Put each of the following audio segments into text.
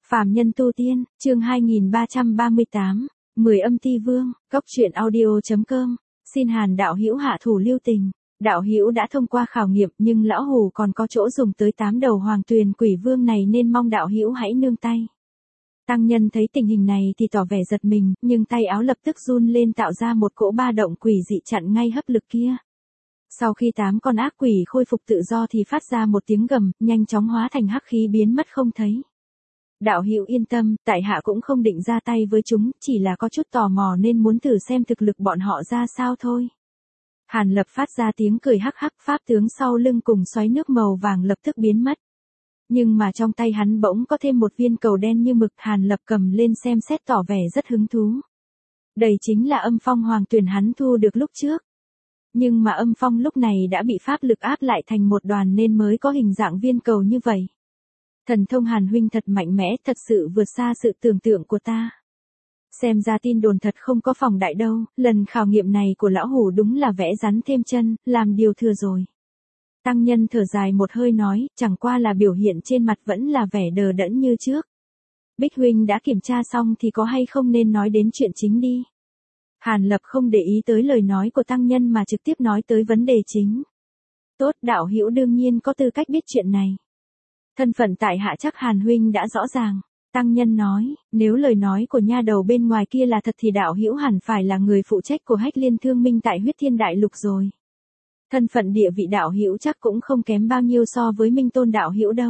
Phàm nhân tu tiên, chương 2338, 10 âm ti vương, Cốc truyện audio.com. Xin Hàn đạo hữu hạ thủ lưu tình. Đạo hữu đã thông qua khảo nghiệm, nhưng lão hủ còn có chỗ dùng tới 8 đầu hoàng tuyền quỷ vương này nên mong đạo hữu hãy nương tay. Tăng nhân thấy tình hình này thì tỏ vẻ giật mình, nhưng tay áo lập tức run lên tạo ra một cỗ ba động quỷ dị chặn ngay hấp lực kia. Sau khi 8 con ác quỷ khôi phục tự do thì phát ra một tiếng gầm, nhanh chóng hóa thành hắc khí biến mất không thấy. Đạo hữu yên tâm, tại hạ cũng không định ra tay với chúng, chỉ là có chút tò mò nên muốn thử xem thực lực bọn họ ra sao thôi. Hàn Lập phát ra tiếng cười hắc hắc, pháp tướng sau lưng cùng xoáy nước màu vàng lập tức biến mất. Nhưng mà trong tay hắn bỗng có thêm một viên cầu đen như mực, Hàn Lập cầm lên xem xét tỏ vẻ rất hứng thú. Đây chính là âm phong hoàng tuyền hắn thu được lúc trước. Nhưng mà âm phong lúc này đã bị pháp lực áp lại thành một đoàn nên mới có hình dạng viên cầu như vậy. Thần thông Hàn huynh thật mạnh mẽ, thật sự vượt xa sự tưởng tượng của ta. Xem ra tin đồn thật không có phòng đại đâu, lần khảo nghiệm này của lão hủ đúng là vẽ rắn thêm chân, làm điều thừa rồi. Tăng nhân thở dài một hơi nói, chẳng qua là biểu hiện trên mặt vẫn là vẻ đờ đẫn như trước. Bích huynh đã kiểm tra xong thì có hay không nên nói đến chuyện chính đi. Hàn Lập không để ý tới lời nói của tăng nhân mà trực tiếp nói tới vấn đề chính. Tốt, đạo hữu đương nhiên có tư cách biết chuyện này. Thân phận tại hạ chắc Hàn huynh đã rõ ràng. Tăng nhân nói, nếu lời nói của nha đầu bên ngoài kia là thật thì đạo hữu hẳn phải là người phụ trách của Hách Liên Thương Minh tại Huyết Thiên Đại Lục rồi. Thân phận địa vị đạo hữu chắc cũng không kém bao nhiêu so với Minh Tôn đạo hữu đâu.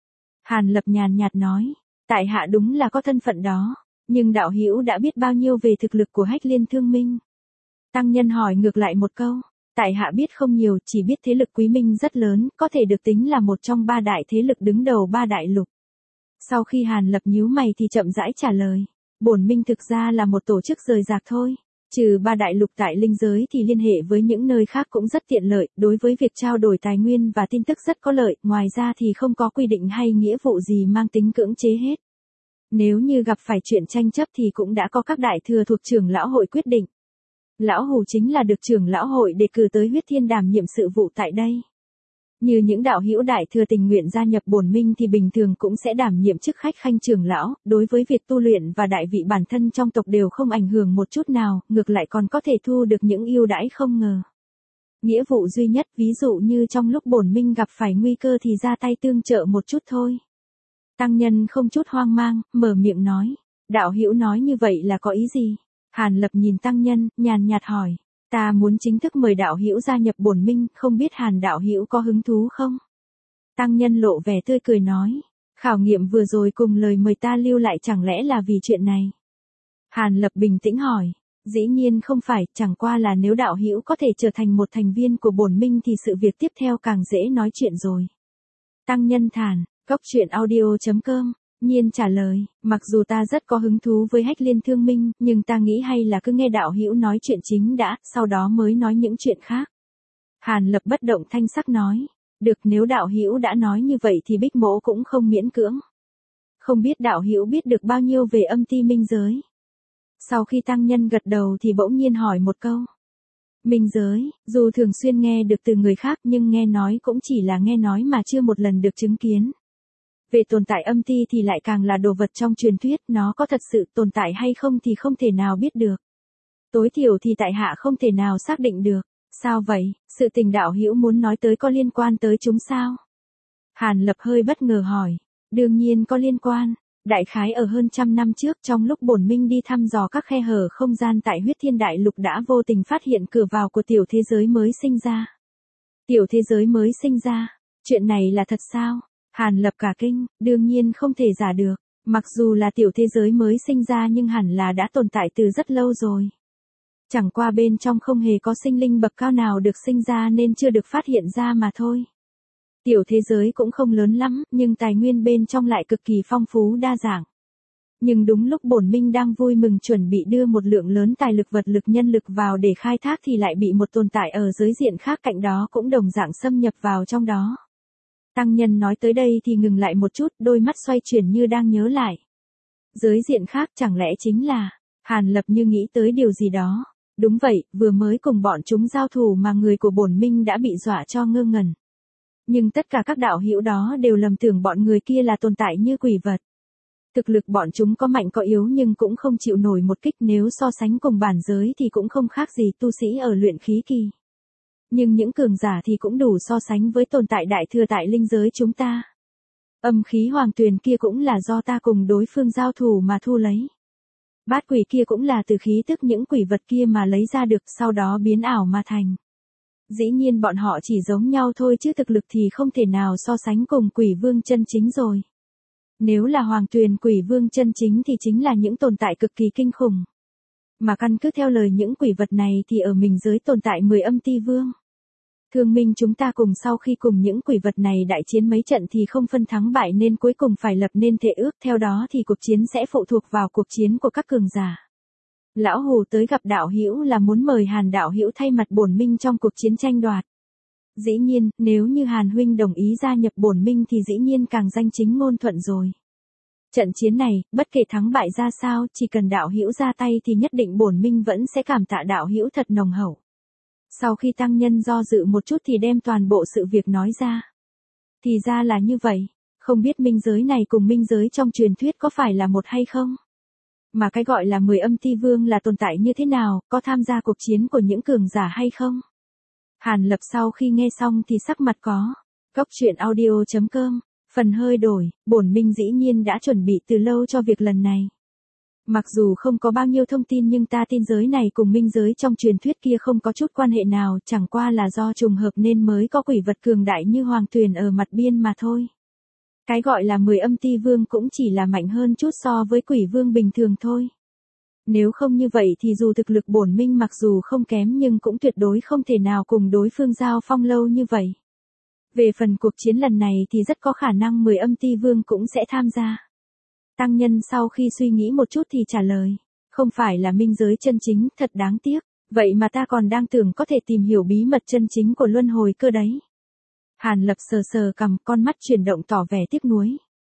Hàn Lập nhàn nhạt nói, tại hạ đúng là có thân phận đó, nhưng đạo hữu đã biết bao nhiêu về thực lực của Hách Liên Thương Minh? Tăng nhân hỏi ngược lại một câu, tại hạ biết không nhiều, chỉ biết thế lực Quý Minh rất lớn, có thể được tính là một trong 3 đại thế lực đứng đầu 3 đại lục. Sau khi Hàn Lập nhíu mày thì chậm rãi trả lời, bổn Minh thực ra là một tổ chức rời rạc thôi. Trừ 3 đại lục tại linh giới thì liên hệ với những nơi khác cũng rất tiện lợi, đối với việc trao đổi tài nguyên và tin tức rất có lợi, ngoài ra thì không có quy định hay nghĩa vụ gì mang tính cưỡng chế hết. Nếu như gặp phải chuyện tranh chấp thì cũng đã có các đại thừa thuộc trưởng lão hội quyết định. Lão hủ chính là được trưởng lão hội đề cử tới Huyết Thiên đảm nhiệm sự vụ tại đây. Như những đạo hữu đại thừa tình nguyện gia nhập bổn Minh thì bình thường cũng sẽ đảm nhiệm chức khách khanh trưởng lão, đối với việc tu luyện và đại vị bản thân trong tộc đều không ảnh hưởng một chút nào, ngược lại còn có thể thu được những ưu đãi không ngờ. Nghĩa vụ duy nhất ví dụ như trong lúc bổn Minh gặp phải nguy cơ thì ra tay tương trợ một chút thôi. Tăng nhân không chút hoang mang, mở miệng nói, đạo hữu nói như vậy là có ý gì? Hàn Lập nhìn tăng nhân, nhàn nhạt hỏi, ta muốn chính thức mời đạo hữu gia nhập bổn Minh, không biết Hàn đạo hữu có hứng thú không? Tăng nhân lộ vẻ tươi cười nói, khảo nghiệm vừa rồi cùng lời mời ta lưu lại chẳng lẽ là vì chuyện này? Hàn Lập bình tĩnh hỏi, dĩ nhiên không phải, chẳng qua là nếu đạo hữu có thể trở thành một thành viên của bổn Minh thì sự việc tiếp theo càng dễ nói chuyện rồi. Tăng nhân thản, Cốc truyện audio.com. Nhiên trả lời, mặc dù ta rất có hứng thú với Hách Liên Thương Minh, nhưng ta nghĩ hay là cứ nghe đạo hữu nói chuyện chính đã, sau đó mới nói những chuyện khác. Hàn Lập bất động thanh sắc nói, được, nếu đạo hữu đã nói như vậy thì Bích mỗ cũng không miễn cưỡng. Không biết đạo hữu biết được bao nhiêu về âm ti minh giới? Sau khi tăng nhân gật đầu thì bỗng nhiên hỏi một câu. Minh giới, dù thường xuyên nghe được từ người khác nhưng nghe nói cũng chỉ là nghe nói mà chưa một lần được chứng kiến. Về tồn tại âm ti thì lại càng là đồ vật trong truyền thuyết, nó có thật sự tồn tại hay không thì không thể nào biết được. Tối thiểu thì tại hạ không thể nào xác định được. Sao vậy, sự tình đạo hữu muốn nói tới có liên quan tới chúng sao? Hàn Lập hơi bất ngờ hỏi, đương nhiên có liên quan. Đại khái ở hơn 100 năm trước trong lúc bổn Minh đi thăm dò các khe hở không gian tại Huyết Thiên Đại Lục đã vô tình phát hiện cửa vào của tiểu thế giới mới sinh ra. Tiểu thế giới mới sinh ra, chuyện này là thật sao? Hàn Lập cả kinh, đương nhiên không thể giả được, mặc dù là tiểu thế giới mới sinh ra nhưng hẳn là đã tồn tại từ rất lâu rồi. Chẳng qua bên trong không hề có sinh linh bậc cao nào được sinh ra nên chưa được phát hiện ra mà thôi. Tiểu thế giới cũng không lớn lắm, nhưng tài nguyên bên trong lại cực kỳ phong phú đa dạng. Nhưng đúng lúc bổn Minh đang vui mừng chuẩn bị đưa một lượng lớn tài lực vật lực nhân lực vào để khai thác thì lại bị một tồn tại ở giới diện khác cạnh đó cũng đồng dạng xâm nhập vào trong đó. Tăng nhân nói tới đây thì ngừng lại một chút, đôi mắt xoay chuyển như đang nhớ lại. Giới diện khác chẳng lẽ chính là, Hàn Lập như nghĩ tới điều gì đó. Đúng vậy, vừa mới cùng bọn chúng giao thủ mà người của bổn Minh đã bị dọa cho ngơ ngẩn. Nhưng tất cả các đạo hữu đó đều lầm tưởng bọn người kia là tồn tại như quỷ vật. Thực lực bọn chúng có mạnh có yếu nhưng cũng không chịu nổi một kích, nếu so sánh cùng bản giới thì cũng không khác gì tu sĩ ở luyện khí kỳ. Nhưng những cường giả thì cũng đủ so sánh với tồn tại đại thừa tại linh giới chúng ta. Âm khí hoàng tuyền kia cũng là do ta cùng đối phương giao thủ mà thu lấy. Bát quỷ kia cũng là từ khí tức những quỷ vật kia mà lấy ra được, sau đó biến ảo mà thành. Dĩ nhiên bọn họ chỉ giống nhau thôi chứ thực lực thì không thể nào so sánh cùng quỷ vương chân chính rồi. Nếu là hoàng tuyền quỷ vương chân chính thì chính là những tồn tại cực kỳ kinh khủng. Mà căn cứ theo lời những quỷ vật này thì ở mình giới tồn tại 10 âm ti vương. Thương minh chúng ta cùng sau khi cùng những quỷ vật này đại chiến mấy trận thì không phân thắng bại nên cuối cùng phải lập nên thệ ước, theo đó thì cuộc chiến sẽ phụ thuộc vào cuộc chiến của các cường giả. Lão Hù tới gặp đạo hữu là muốn mời Hàn đạo hữu thay mặt bổn minh trong cuộc chiến tranh đoạt. Dĩ nhiên, nếu như Hàn huynh đồng ý gia nhập bổn minh thì dĩ nhiên càng danh chính ngôn thuận rồi. Trận chiến này, bất kể thắng bại ra sao, chỉ cần đạo hữu ra tay thì nhất định bổn minh vẫn sẽ cảm tạ đạo hữu thật nồng hậu. Sau khi tăng nhân do dự một chút thì đem toàn bộ sự việc nói ra. Thì ra là như vậy, không biết minh giới này cùng minh giới trong truyền thuyết có phải là một hay không? Mà cái gọi là 10 âm ti vương là tồn tại như thế nào, có tham gia cuộc chiến của những cường giả hay không? Hàn Lập sau khi nghe xong thì sắc mặt có. Cốc truyện audio.com, phần hơi đổi, bổn minh dĩ nhiên đã chuẩn bị từ lâu cho việc lần này. Mặc dù không có bao nhiêu thông tin nhưng ta tin giới này cùng minh giới trong truyền thuyết kia không có chút quan hệ nào, chẳng qua là do trùng hợp nên mới có quỷ vật cường đại như hoàng tuyền ở mặt biên mà thôi. Cái gọi là 10 âm ti vương cũng chỉ là mạnh hơn chút so với quỷ vương bình thường thôi. Nếu không như vậy thì dù thực lực bổn minh mặc dù không kém nhưng cũng tuyệt đối không thể nào cùng đối phương giao phong lâu như vậy. Về phần cuộc chiến lần này thì rất có khả năng 10 âm ti vương cũng sẽ tham gia. Tăng nhân sau khi suy nghĩ một chút thì trả lời, không phải là minh giới chân chính, thật đáng tiếc, vậy mà ta còn đang tưởng có thể tìm hiểu bí mật chân chính của luân hồi cơ đấy. Hàn Lập sờ sờ cằm, con mắt chuyển động tỏ vẻ tiếc nuối.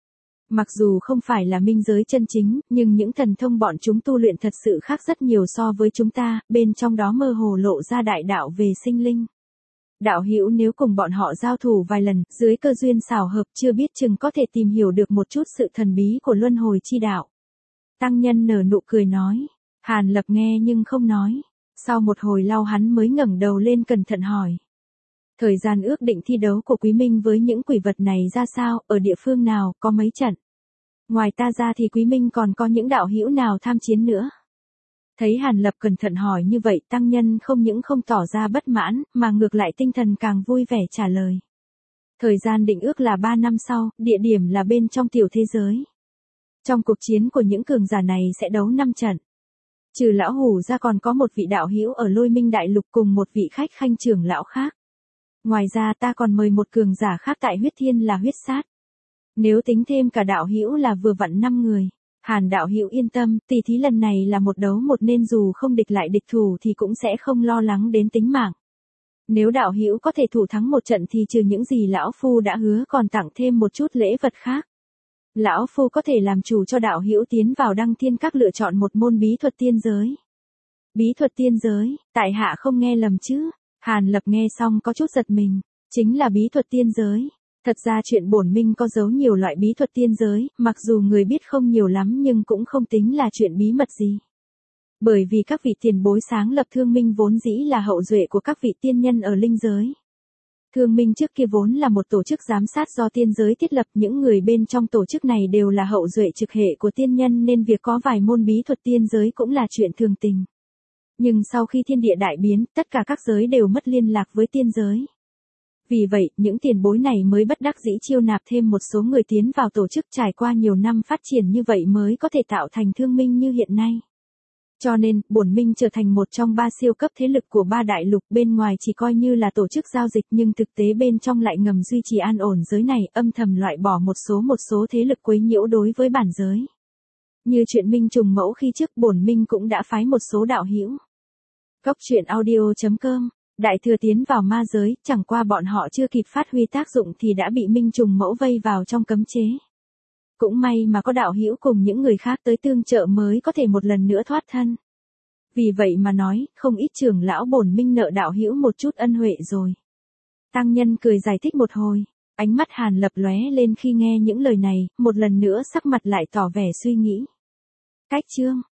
Mặc dù không phải là minh giới chân chính, nhưng những thần thông bọn chúng tu luyện thật sự khác rất nhiều so với chúng ta, bên trong đó mơ hồ lộ ra đại đạo về sinh linh. Đạo hữu nếu cùng bọn họ giao thủ vài lần, dưới cơ duyên xảo hợp chưa biết chừng có thể tìm hiểu được một chút sự thần bí của luân hồi chi đạo. Tăng nhân nở nụ cười nói. Hàn Lập nghe nhưng không nói. Sau một hồi lâu hắn mới ngẩng đầu lên cẩn thận hỏi. Thời gian ước định thi đấu của Quý Minh với những quỷ vật này ra sao, ở địa phương nào, có mấy trận? Ngoài ta ra thì Quý Minh còn có những đạo hữu nào tham chiến nữa? Thấy Hàn Lập cẩn thận hỏi như vậy, tăng nhân không những không tỏ ra bất mãn, mà ngược lại tinh thần càng vui vẻ trả lời. Thời gian định ước là 3 năm sau, địa điểm là bên trong tiểu thế giới. Trong cuộc chiến của những cường giả này sẽ đấu 5 trận. Trừ lão Hủ ra còn có một vị đạo hữu ở Lôi Minh Đại Lục cùng một vị khách khanh trưởng lão khác. Ngoài ra ta còn mời một cường giả khác tại huyết thiên là huyết sát. Nếu tính thêm cả đạo hữu là vừa vặn 5 người. Hàn đạo hữu yên tâm, tỷ thí lần này là một đấu một nên dù không địch lại địch thủ thì cũng sẽ không lo lắng đến tính mạng. Nếu đạo hữu có thể thủ thắng một trận thì trừ những gì lão phu đã hứa còn tặng thêm một chút lễ vật khác. Lão phu có thể làm chủ cho đạo hữu tiến vào Đăng Thiên Các lựa chọn một môn bí thuật tiên giới. Bí thuật tiên giới, tại hạ không nghe lầm chứ? Hàn Lập nghe xong có chút giật mình, chính là bí thuật tiên giới. Thật ra chuyện bổn minh có giấu nhiều loại bí thuật tiên giới, mặc dù người biết không nhiều lắm nhưng cũng không tính là chuyện bí mật gì. Bởi vì các vị tiền bối sáng lập Thương Minh vốn dĩ là hậu duệ của các vị tiên nhân ở linh giới. Thương Minh trước kia vốn là một tổ chức giám sát do tiên giới thiết lập, những người bên trong tổ chức này đều là hậu duệ trực hệ của tiên nhân nên việc có vài môn bí thuật tiên giới cũng là chuyện thường tình. Nhưng sau khi thiên địa đại biến, tất cả các giới đều mất liên lạc với tiên giới. Vì vậy, những tiền bối này mới bất đắc dĩ chiêu nạp thêm một số người tiến vào tổ chức, trải qua nhiều năm phát triển như vậy mới có thể tạo thành Thương Minh như hiện nay. Cho nên, bổn minh trở thành một trong 3 siêu cấp thế lực của 3 đại lục, bên ngoài chỉ coi như là tổ chức giao dịch nhưng thực tế bên trong lại ngầm duy trì an ổn giới này, âm thầm loại bỏ một số thế lực quấy nhiễu đối với bản giới. Như chuyện Minh trùng mẫu khi trước bổn minh cũng đã phái một số đạo hữu. Cốc truyện audio.com, đại thừa tiến vào ma giới, chẳng qua bọn họ chưa kịp phát huy tác dụng thì đã bị Minh trùng mẫu vây vào trong cấm chế. Cũng may mà có đạo hữu cùng những người khác tới tương trợ mới có thể một lần nữa thoát thân. Vì vậy mà nói, không ít trưởng lão bổn minh nợ đạo hữu một chút ân huệ rồi. Tăng nhân cười giải thích một hồi. Ánh mắt Hàn Lập lóe lên khi nghe những lời này, một lần nữa sắc mặt lại tỏ vẻ suy nghĩ. Cách chương